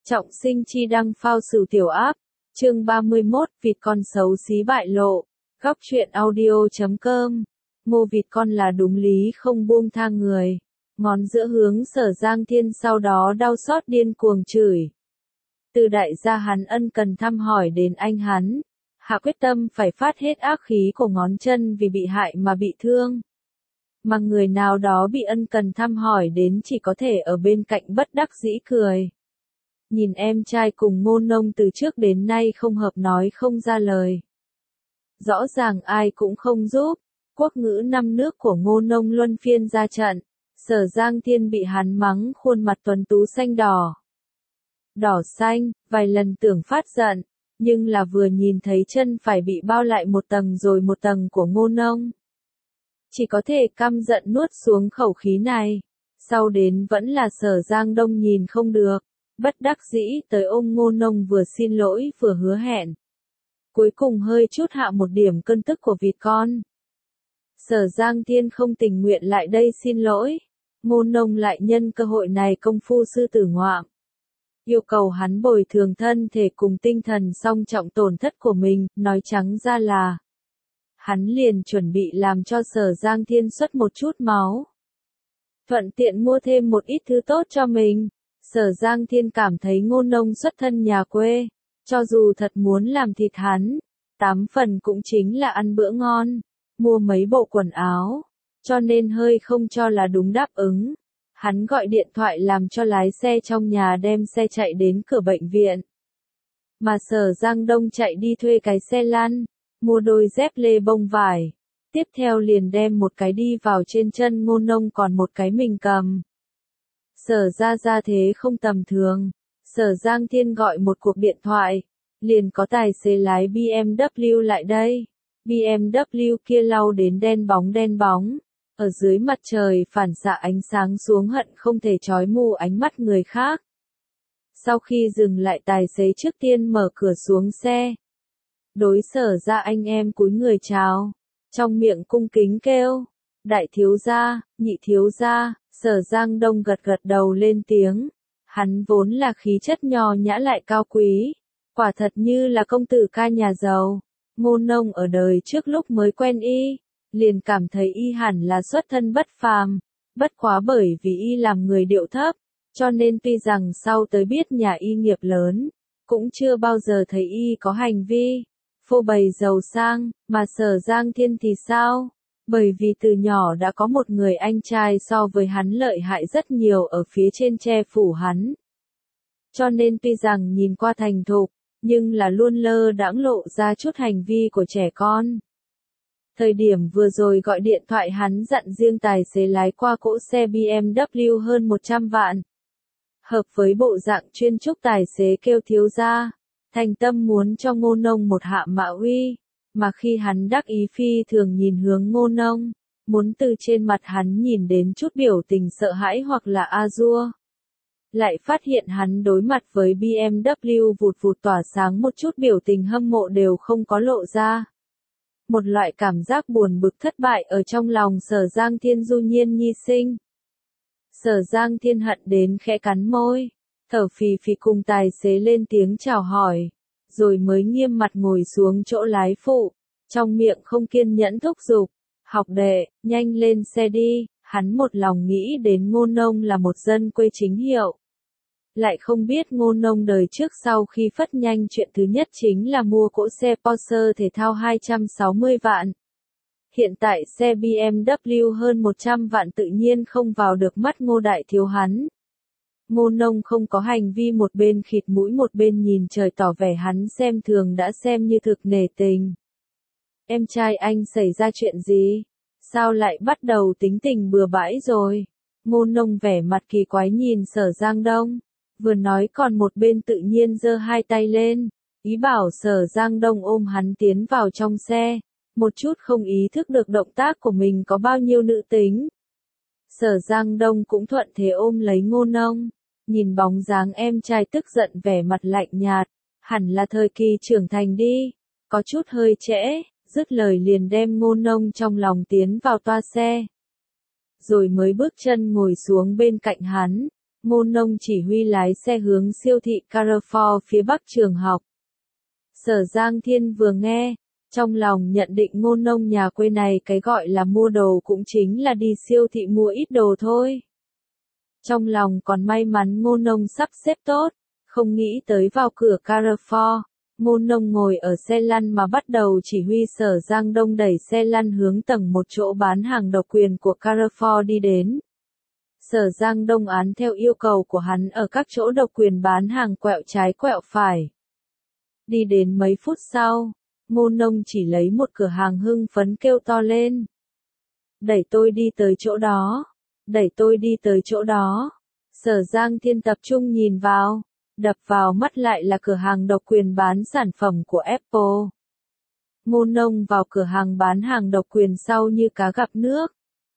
Trọng sinh chi đăng phao sửu tiểu áp, chương 31, vịt con xấu xí bại lộ, góc truyện audio.com, mô vịt con là đúng lý không buông tha người, ngón giữa hướng Sở Giang Thiên sau đó đau xót điên cuồng chửi. Từ đại gia hắn ân cần thăm hỏi đến anh hắn, hạ quyết tâm phải phát hết ác khí của ngón chân vì bị hại mà bị thương. Mà người nào đó bị ân cần thăm hỏi đến chỉ có thể ở bên cạnh bất đắc dĩ cười. Nhìn em trai cùng Ngô Nông từ trước đến nay không hợp nói không ra lời. Rõ ràng ai cũng không giúp, quốc ngữ năm nước của Ngô Nông luân phiên ra trận, Sở Giang Thiên bị hắn mắng khuôn mặt tuấn tú xanh đỏ. Đỏ xanh, vài lần tưởng phát giận, nhưng là vừa nhìn thấy chân phải bị bao lại một tầng rồi một tầng của Ngô Nông. Chỉ có thể căm giận nuốt xuống khẩu khí này, sau đến vẫn là Sở Giang Đông nhìn không được. Bất đắc dĩ tới ôm Ngô Nông vừa xin lỗi vừa hứa hẹn. Cuối cùng hơi chút hạ một điểm cơn tức của vịt con. Sở Giang Thiên không tình nguyện lại đây xin lỗi. Ngô Nông lại nhân cơ hội này công phu sư tử ngoạm. Yêu cầu hắn bồi thường thân thể cùng tinh thần song trọng tổn thất của mình, nói trắng ra là. Hắn liền chuẩn bị làm cho Sở Giang Thiên xuất một chút máu. Thuận tiện mua thêm một ít thứ tốt cho mình. Sở Giang Thiên cảm thấy Ngô Nông xuất thân nhà quê, cho dù thật muốn làm thịt hắn, 8 phần cũng chính là ăn bữa ngon, mua mấy bộ quần áo, cho nên hơi không cho là đúng đáp ứng. Hắn gọi điện thoại làm cho lái xe trong nhà đem xe chạy đến cửa bệnh viện. Mà Sở Giang Đông chạy đi thuê cái xe lăn, mua đôi dép lê bông vải, tiếp theo liền đem một cái đi vào trên chân Ngô Nông còn một cái mình cầm. Sở ra thế không tầm thường, Sở Giang Thiên gọi một cuộc điện thoại, liền có tài xế lái BMW lại đây. BMW kia lau đến đen bóng, ở dưới mặt trời phản xạ ánh sáng xuống hận không thể chói mù ánh mắt người khác. Sau khi dừng lại tài xế trước tiên mở cửa xuống xe. Đối Sở ra anh em cúi người chào, trong miệng cung kính kêu, đại thiếu gia, nhị thiếu gia. Sở Giang Đông gật đầu lên tiếng, hắn vốn là khí chất nho nhã lại cao quý, quả thật như là công tử ca nhà giàu. Ngô Nông ở đời trước lúc mới quen y, liền cảm thấy y hẳn là xuất thân bất phàm, bất quá bởi vì y làm người điệu thấp, cho nên tuy rằng sau tới biết nhà y nghiệp lớn, cũng chưa bao giờ thấy y có hành vi phô bày giàu sang, mà Sở Giang Thiên thì sao? Bởi vì từ nhỏ đã có một người anh trai so với hắn lợi hại rất nhiều ở phía trên che phủ hắn. Cho nên tuy rằng nhìn qua thành thục, nhưng là luôn lơ đãng lộ ra chút hành vi của trẻ con. Thời điểm vừa rồi gọi điện thoại hắn dặn riêng tài xế lái qua cỗ xe BMW hơn 100 vạn. Hợp với bộ dạng chuyên trúc tài xế kêu thiếu gia, thành tâm muốn cho Ngô Nông một hạ mạ uy. Mà khi hắn đắc ý phi thường nhìn hướng Ngô Nông, muốn từ trên mặt hắn nhìn đến chút biểu tình sợ hãi hoặc là a-dua. Lại phát hiện hắn đối mặt với BMW vụt tỏa sáng một chút biểu tình hâm mộ đều không có lộ ra. Một loại cảm giác buồn bực thất bại ở trong lòng Sở Giang Thiên du nhiên nhi sinh. Sở Giang Thiên hận đến khẽ cắn môi, thở phì cùng tài xế lên tiếng chào hỏi. Rồi mới nghiêm mặt ngồi xuống chỗ lái phụ, trong miệng không kiên nhẫn thúc giục, học đệ, nhanh lên xe đi, hắn một lòng nghĩ đến Ngô Nông là một dân quê chính hiệu. Lại không biết Ngô Nông đời trước sau khi phất nhanh chuyện thứ nhất chính là mua cỗ xe Porsche thể thao 260 vạn. Hiện tại xe BMW hơn 100 vạn tự nhiên không vào được mắt Ngô đại thiếu hắn. Ngô Nông không có hành vi một bên khịt mũi một bên nhìn trời tỏ vẻ hắn xem thường đã xem như thực nể tình. Em trai anh xảy ra chuyện gì? Sao lại bắt đầu tính tình bừa bãi rồi? Ngô Nông vẻ mặt kỳ quái nhìn Sở Giang Đông, vừa nói còn một bên tự nhiên giơ hai tay lên, ý bảo Sở Giang Đông ôm hắn tiến vào trong xe, một chút không ý thức được động tác của mình có bao nhiêu nữ tính. Sở Giang Đông cũng thuận thế ôm lấy Ngô Nông, nhìn bóng dáng em trai tức giận vẻ mặt lạnh nhạt, hẳn là thời kỳ trưởng thành đi, có chút hơi trễ, dứt lời liền đem Ngô Nông trong lòng tiến vào toa xe. Rồi mới bước chân ngồi xuống bên cạnh hắn, Ngô Nông chỉ huy lái xe hướng siêu thị Carrefour phía bắc trường học. Sở Giang Thiên vừa nghe, trong lòng nhận định Ngô Nông nhà quê này cái gọi là mua đồ cũng chính là đi siêu thị mua ít đồ thôi. Trong lòng còn may mắn Ngô Nông sắp xếp tốt, không nghĩ tới vào cửa Carrefour, Ngô Nông ngồi ở xe lăn mà bắt đầu chỉ huy Sở Giang Đông đẩy xe lăn hướng tầng một chỗ bán hàng độc quyền của Carrefour đi đến. Sở Giang Đông án theo yêu cầu của hắn ở các chỗ độc quyền bán hàng quẹo trái quẹo phải. Đi đến mấy phút sau, Ngô Nông chỉ lấy một cửa hàng hưng phấn kêu to lên. Đẩy tôi đi tới chỗ đó, đẩy tôi đi tới chỗ đó. Sở Giang Thiên tập trung nhìn vào, đập vào mắt lại là cửa hàng độc quyền bán sản phẩm của Apple. Ngô Nông vào cửa hàng bán hàng độc quyền sau như cá gặp nước.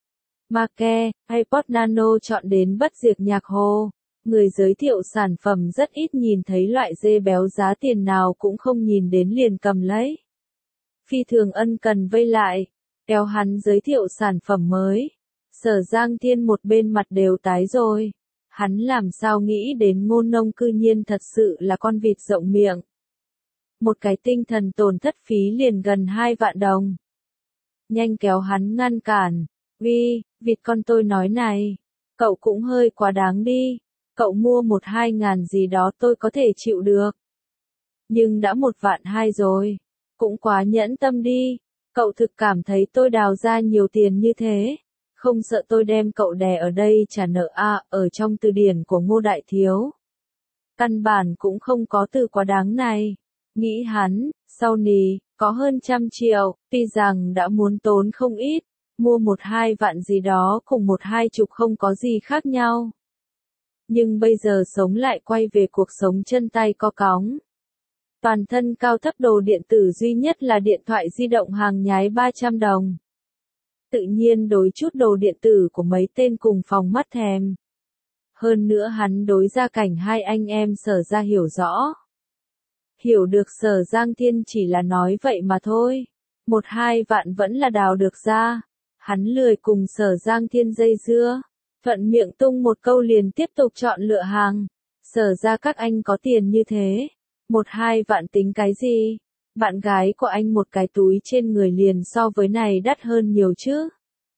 Make, iPod Nano chọn đến bất diệt nhạc hồ. Người giới thiệu sản phẩm rất ít nhìn thấy loại dê béo giá tiền nào cũng không nhìn đến liền cầm lấy. Phi thường ân cần vây lại, kéo hắn giới thiệu sản phẩm mới. Sở Giang Thiên một bên mặt đều tái rồi. Hắn làm sao nghĩ đến Ngô Nông cư nhiên thật sự là con vịt rộng miệng. Một cái tinh thần tổn thất phí liền gần 2 vạn đồng. Nhanh kéo hắn ngăn cản. Vịt con tôi nói này, cậu cũng hơi quá đáng đi. Cậu mua 1-2 ngàn gì đó tôi có thể chịu được. Nhưng đã 1 vạn 2 rồi. Cũng quá nhẫn tâm đi. Cậu thực cảm thấy tôi đào ra nhiều tiền như thế. Không sợ tôi đem cậu đè ở đây trả nợ à, ở trong từ điển của Ngô Đại Thiếu. Căn bản cũng không có từ quá đáng này. Nghĩ hắn, sau nì, có hơn 100 triệu, tuy rằng đã muốn tốn không ít. Mua 1-2 vạn gì đó cùng 1-2 chục không có gì khác nhau. Nhưng bây giờ sống lại quay về cuộc sống chân tay co cóng. Toàn thân cao thấp đồ điện tử duy nhất là điện thoại di động hàng nhái 300 đồng. Tự nhiên đối chút đồ điện tử của mấy tên cùng phòng mắt thèm. Hơn nữa hắn đối gia cảnh hai anh em Sở ra hiểu rõ. Hiểu được Sở Giang Thiên chỉ là nói vậy mà thôi. 1-2 vạn vẫn là đào được ra. Hắn lười cùng Sở Giang Thiên dây dưa. Thuận miệng tung một câu liền tiếp tục chọn lựa hàng. Sở ra các anh có tiền như thế. 1-2 vạn tính cái gì? Bạn gái của anh một cái túi trên người liền so với này đắt hơn nhiều chứ.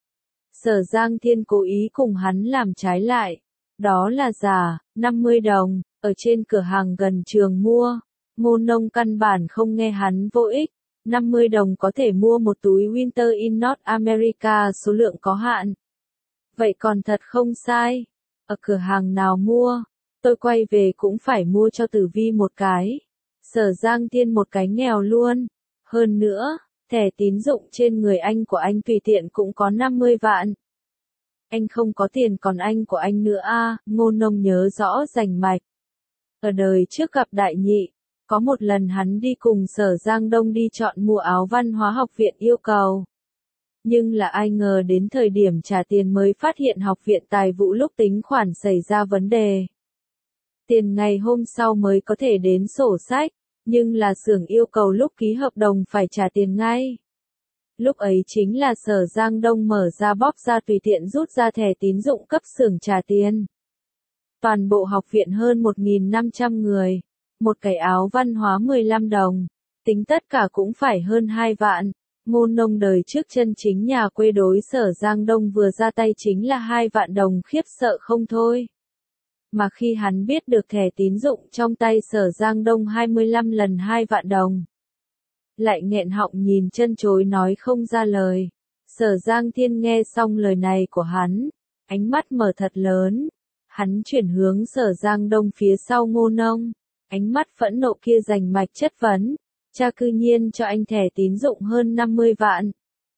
Sở Giang Thiên cố ý cùng hắn làm trái lại. Đó là giả, 50 đồng, ở trên cửa hàng gần trường mua. Ngô Nông căn bản không nghe hắn vô ích. 50 đồng có thể mua một túi Winter in North America số lượng có hạn. Vậy còn thật không sai. Ở cửa hàng nào mua, tôi quay về cũng phải mua cho Tử Vi một cái. Sở Giang Thiên một cái nghèo luôn. Hơn nữa, thẻ tín dụng trên người anh của anh tùy tiện cũng có 50 vạn. Anh không có tiền còn anh của anh nữa à, Ngô Nông nhớ rõ rành mạch. Ở đời trước gặp đại nhị, có một lần hắn đi cùng Sở Giang Đông đi chọn mua áo văn hóa học viện yêu cầu. Nhưng là ai ngờ đến thời điểm trả tiền mới phát hiện học viện tài vụ lúc tính khoản xảy ra vấn đề. Tiền ngày hôm sau mới có thể đến sổ sách, nhưng là xưởng yêu cầu lúc ký hợp đồng phải trả tiền ngay. Lúc ấy chính là Sở Giang Đông mở ra bóp ra tùy tiện rút ra thẻ tín dụng cấp xưởng trả tiền. Toàn bộ học viện hơn 1.500 người, một cái áo văn hóa 15 đồng, tính tất cả cũng phải hơn 2 vạn. Ngô Nông đời trước chân chính nhà quê đối Sở Giang Đông vừa ra tay chính là 2 vạn đồng khiếp sợ không thôi. Mà khi hắn biết được thẻ tín dụng trong tay Sở Giang Đông 25 lần 2 vạn đồng. Lại nghẹn họng nhìn chân chối nói không ra lời. Sở Giang Thiên nghe xong lời này của hắn, ánh mắt mở thật lớn. Hắn chuyển hướng Sở Giang Đông phía sau Ngô Nông, ánh mắt phẫn nộ kia rành mạch chất vấn. Cha cư nhiên cho anh thẻ tín dụng hơn 50 vạn.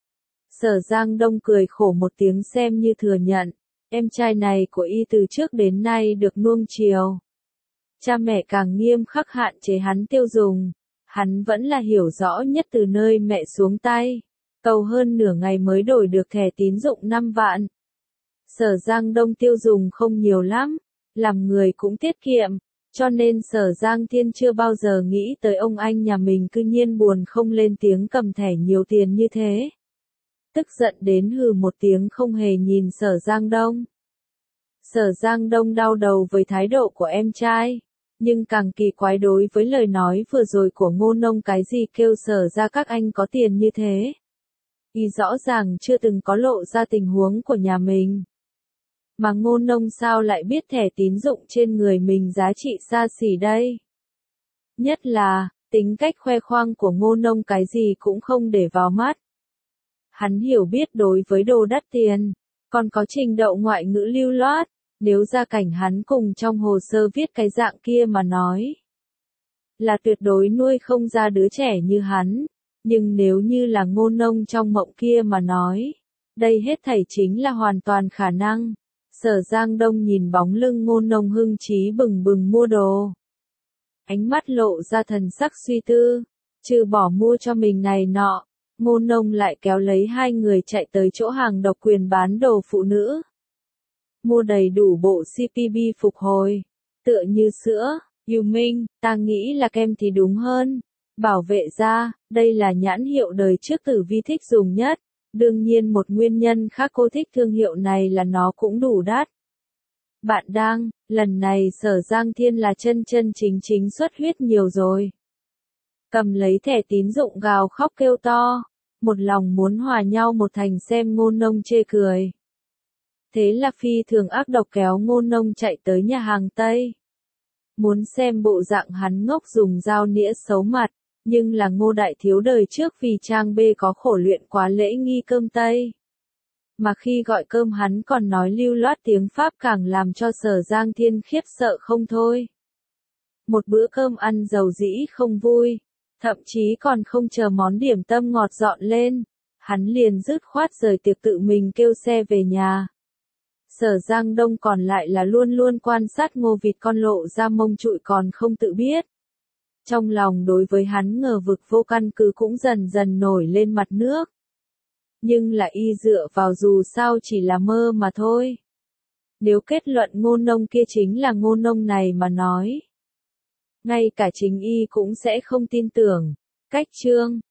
Sở Giang Đông cười khổ một tiếng xem như thừa nhận. Em trai này của y từ trước đến nay được nuông chiều. Cha mẹ càng nghiêm khắc hạn chế hắn tiêu dùng. Hắn vẫn là hiểu rõ nhất từ nơi mẹ xuống tay. Cầu hơn nửa ngày mới đổi được thẻ tín dụng 5 vạn. Sở Giang Đông tiêu dùng không nhiều lắm. Làm người cũng tiết kiệm. Cho nên Sở Giang Thiên chưa bao giờ nghĩ tới ông anh nhà mình cư nhiên buồn không lên tiếng cầm thẻ nhiều tiền như thế. Tức giận đến hừ một tiếng không hề nhìn Sở Giang Đông. Sở Giang Đông đau đầu với thái độ của em trai, nhưng càng kỳ quái đối với lời nói vừa rồi của Ngô Nông, cái gì kêu Sở ra các anh có tiền như thế. Y rõ ràng chưa từng có lộ ra tình huống của nhà mình. Mà Ngô Nông sao lại biết thẻ tín dụng trên người mình giá trị xa xỉ đây? Nhất là, tính cách khoe khoang của Ngô Nông cái gì cũng không để vào mắt. Hắn hiểu biết đối với đồ đắt tiền, còn có trình độ ngoại ngữ lưu loát, nếu gia cảnh hắn cùng trong hồ sơ viết cái dạng kia mà nói, là tuyệt đối nuôi không ra đứa trẻ như hắn. Nhưng nếu như là Ngô Nông trong mộng kia mà nói, đây hết thảy chính là hoàn toàn khả năng. Sở Giang Đông nhìn bóng lưng Ngô Nông hưng trí bừng bừng mua đồ. Ánh mắt lộ ra thần sắc suy tư, trừ bỏ mua cho mình này nọ, Ngô Nông lại kéo lấy hai người chạy tới chỗ hàng độc quyền bán đồ phụ nữ. Mua đầy đủ bộ CPB phục hồi, tựa như sữa, Yu Minh, ta nghĩ là kem thì đúng hơn. Bảo vệ da, đây là nhãn hiệu đời trước Tử Vi thích dùng nhất. Đương nhiên một nguyên nhân khác cô thích thương hiệu này là nó cũng đủ đắt. Bạn đang, lần này Sở Giang Thiên là chân chân chính chính xuất huyết nhiều rồi. Cầm lấy thẻ tín dụng gào khóc kêu to, một lòng muốn hòa nhau một thành xem Ngô Nông chê cười. Thế là phi thường ác độc kéo Ngô Nông chạy tới nhà hàng Tây. Muốn xem bộ dạng hắn ngốc dùng dao nĩa xấu mặt, nhưng là Ngô đại thiếu đời trước vì trang bê có khổ luyện quá lễ nghi cơm Tây. Mà khi gọi cơm hắn còn nói lưu loát tiếng Pháp càng làm cho Sở Giang Thiên khiếp sợ không thôi. Một bữa cơm ăn dầu dĩ không vui, thậm chí còn không chờ món điểm tâm ngọt dọn lên, hắn liền dứt khoát rời tiệc tự mình kêu xe về nhà. Sở Giang Đông còn lại là luôn luôn quan sát Ngô vịt con lộ ra mông trụi còn không tự biết. Trong lòng đối với hắn ngờ vực vô căn cứ cũng dần dần nổi lên mặt nước. Nhưng là y dựa vào dù sao chỉ là mơ mà thôi. Nếu kết luận Ngô Nông kia chính là Ngô Nông này mà nói, ngay cả chính y cũng sẽ không tin tưởng. Cách chương